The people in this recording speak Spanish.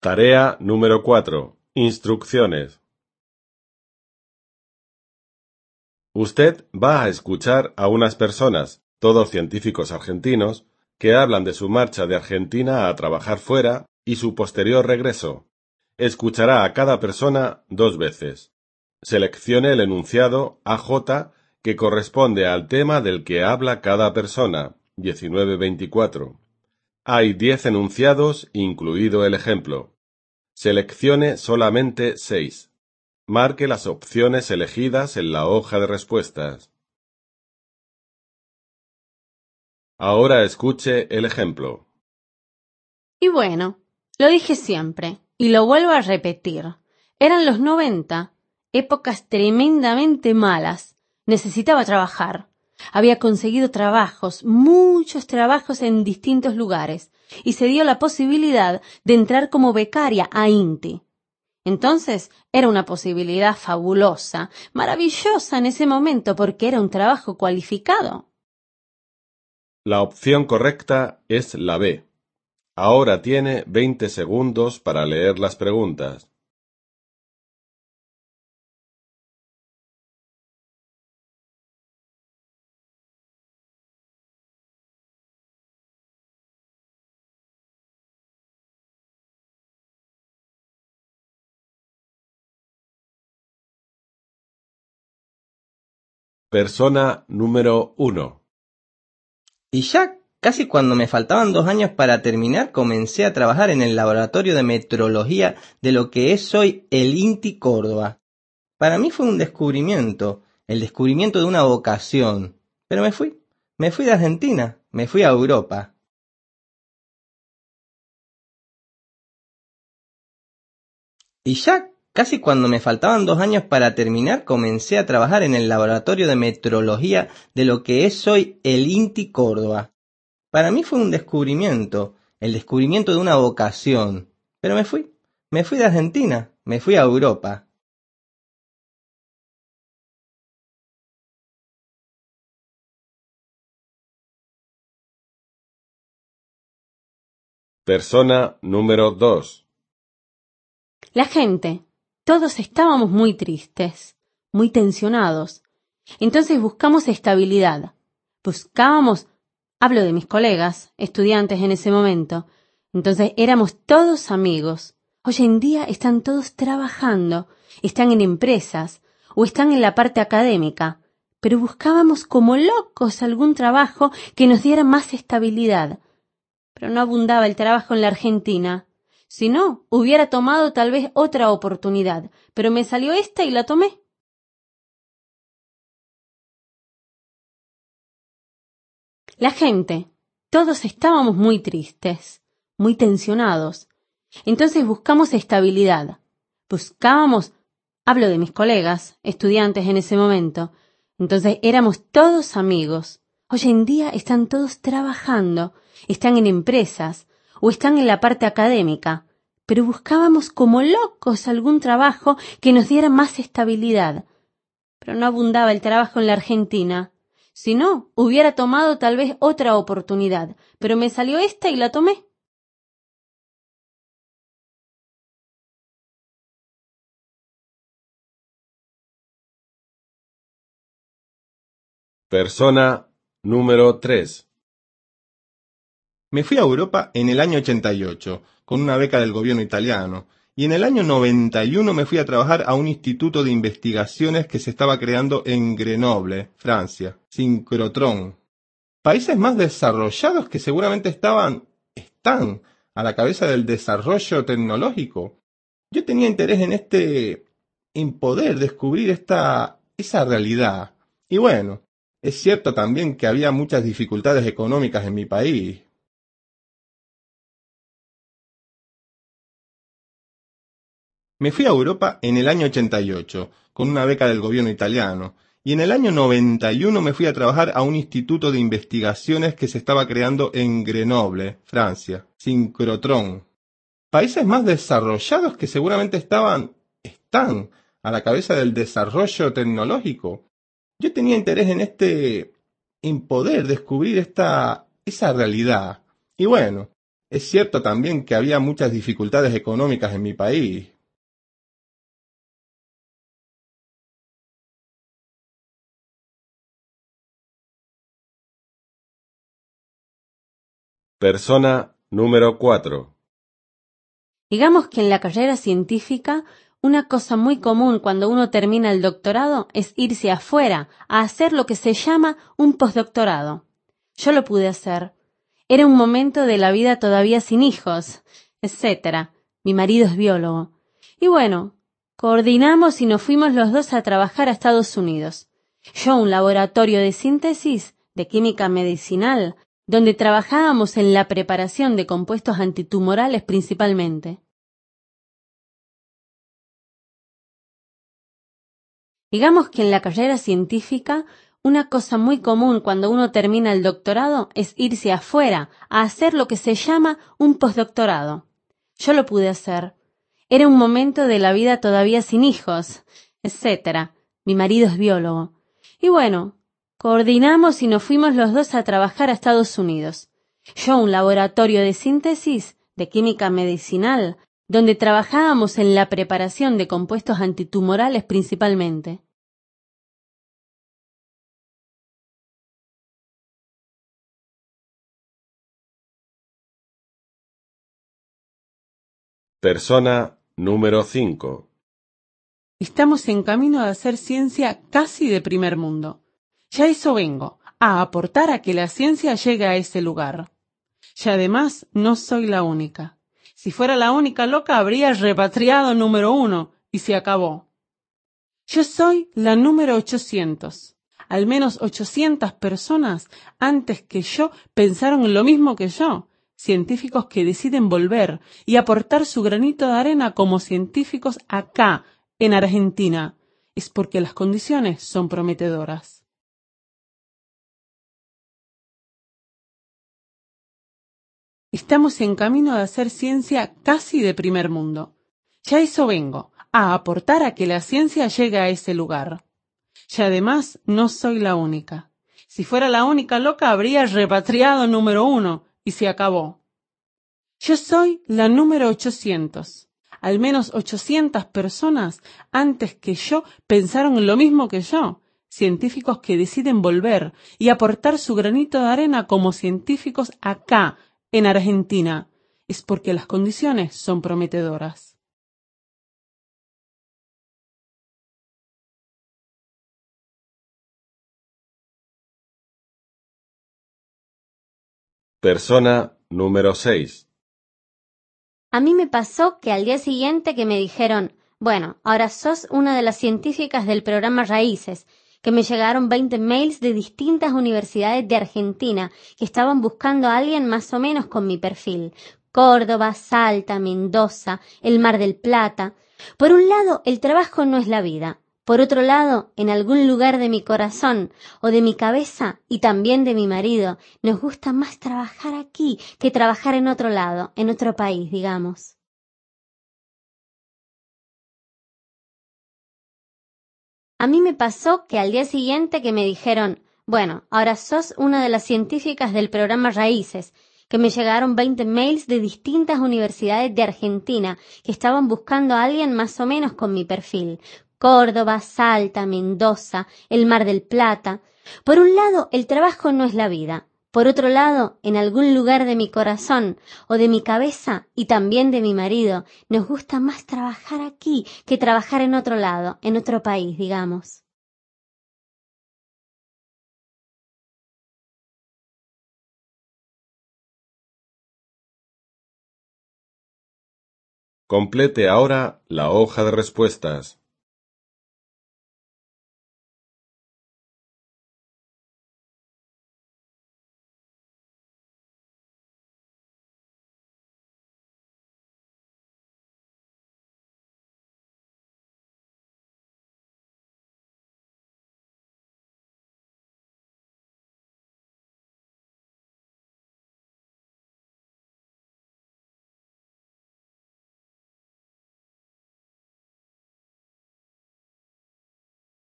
Tarea número 4. Instrucciones. Usted va a escuchar a unas personas, todos científicos argentinos, que hablan de su marcha de Argentina a trabajar fuera y su posterior regreso. Escuchará a cada persona 2 veces. Seleccione el enunciado AJ que corresponde al tema del que habla cada persona, 19-24. Hay 10 enunciados, incluido el ejemplo. Seleccione solamente 6. Marque las opciones elegidas en la hoja de respuestas. Ahora escuche el ejemplo. Y bueno, lo dije siempre, y lo vuelvo a repetir. Eran los 90, épocas tremendamente malas. Necesitaba trabajar. Había conseguido trabajos, muchos trabajos en distintos lugares, y se dio la posibilidad de entrar como becaria a INTI. Entonces era una posibilidad fabulosa, maravillosa en ese momento porque era un trabajo cualificado. La opción correcta es la B. Ahora tiene 20 segundos para leer las preguntas. Persona número 1. Y ya casi cuando me faltaban 2 años para terminar, comencé a trabajar en el laboratorio de metrología de lo que es hoy el INTI Córdoba. Para mí fue un descubrimiento, el descubrimiento de una vocación. Pero me fui de Argentina, me fui a Europa. Y ya casi cuando me faltaban 2 años para terminar, comencé a trabajar en el laboratorio de metrología de lo que es hoy el INTI Córdoba. Para mí fue un descubrimiento, el descubrimiento de una vocación. Pero me fui de Argentina, me fui a Europa. Persona número 2. La gente, todos estábamos muy tristes, muy tensionados. Entonces buscamos estabilidad. Hablo de mis colegas, estudiantes en ese momento. Entonces éramos todos amigos. Hoy en día están todos trabajando, están en empresas o están en la parte académica. Pero buscábamos como locos algún trabajo que nos diera más estabilidad. Pero no abundaba el trabajo en la Argentina. Si no, hubiera tomado tal vez otra oportunidad, pero me salió esta y la tomé. La gente, todos estábamos muy tristes, muy tensionados. Entonces buscamos estabilidad. Hablo de mis colegas, estudiantes en ese momento. Entonces éramos todos amigos. Hoy en día están todos trabajando, están en empresas o están en la parte académica. Pero buscábamos como locos algún trabajo que nos diera más estabilidad. Pero no abundaba el trabajo en la Argentina. Si no, hubiera tomado tal vez otra oportunidad, pero me salió esta y la tomé. Persona número 3. Me fui a Europa en el año 88, con una beca del gobierno italiano, y en el año 91 me fui a trabajar a un instituto de investigaciones que se estaba creando en Grenoble, Francia, Synchrotron. Países más desarrollados que seguramente están a la cabeza del desarrollo tecnológico. Yo tenía interés en poder descubrir esa realidad. Y bueno, es cierto también que había muchas dificultades económicas en mi país. Me fui a Europa en el año 88, con una beca del gobierno italiano, y en el año 91 me fui a trabajar a un instituto de investigaciones que se estaba creando en Grenoble, Francia, Synchrotron. Países más desarrollados que seguramente están a la cabeza del desarrollo tecnológico. Yo tenía interés en poder descubrir esa realidad. Y bueno, Es cierto también que había muchas dificultades económicas en mi país. Persona número 4. Digamos que en la carrera científica, una cosa muy común cuando uno termina el doctorado es irse afuera a hacer lo que se llama un postdoctorado. Yo lo pude hacer. Era un momento de la vida todavía sin hijos, etcétera. Mi marido es biólogo. Y bueno, coordinamos y nos fuimos los dos a trabajar a Estados Unidos. Yo a un laboratorio de síntesis de química medicinal, donde trabajábamos en la preparación de compuestos antitumorales principalmente. Digamos que en la carrera científica, una cosa muy común cuando uno termina el doctorado es irse afuera a hacer lo que se llama un postdoctorado. Yo lo pude hacer. Era un momento de la vida todavía sin hijos, etcétera. Mi marido es biólogo. Y bueno, coordinamos y nos fuimos los dos a trabajar a Estados Unidos. Yo a un laboratorio de síntesis de química medicinal, donde trabajábamos en la preparación de compuestos antitumorales principalmente. Persona número 5. Estamos en camino de hacer ciencia casi de primer mundo. Ya eso vengo, a aportar a que la ciencia llegue a ese lugar. Y además no soy la única. Si fuera la única loca habría repatriado número 1 y se acabó. Yo soy la número 800. Al menos 800 personas antes que yo pensaron lo mismo que yo. Científicos que deciden volver y aportar su granito de arena como científicos acá, en Argentina. Es porque las condiciones son prometedoras. Estamos en camino de hacer ciencia casi de primer mundo. Ya eso vengo, a aportar a que la ciencia llegue a ese lugar. Y además no soy la única. Si fuera la única loca habría repatriado número 1 y se acabó. Yo soy la número 800. Al menos 800 personas antes que yo pensaron lo mismo que yo. Científicos que deciden volver y aportar su granito de arena como científicos acá, en Argentina. Es porque las condiciones son prometedoras. Persona número 6. A mí me pasó que al día siguiente que me dijeron, bueno, ahora sos una de las científicas del programa Raíces, que me llegaron 20 mails de distintas universidades de Argentina que estaban buscando a alguien más o menos con mi perfil. Córdoba, Salta, Mendoza, el Mar del Plata. Por un lado, el trabajo no es la vida. Por otro lado, en algún lugar de mi corazón o de mi cabeza y también de mi marido, nos gusta más trabajar aquí que trabajar en otro lado, en otro país, digamos. A mí me pasó que al día siguiente que me dijeron, bueno, ahora sos una de las científicas del programa Raíces, que me llegaron 20 mails de distintas universidades de Argentina que estaban buscando a alguien más o menos con mi perfil. Córdoba, Salta, Mendoza, el Mar del Plata. Por un lado, el trabajo no es la vida. Por otro lado, en algún lugar de mi corazón o de mi cabeza y también de mi marido, nos gusta más trabajar aquí que trabajar en otro lado, en otro país, digamos. Complete ahora la hoja de respuestas.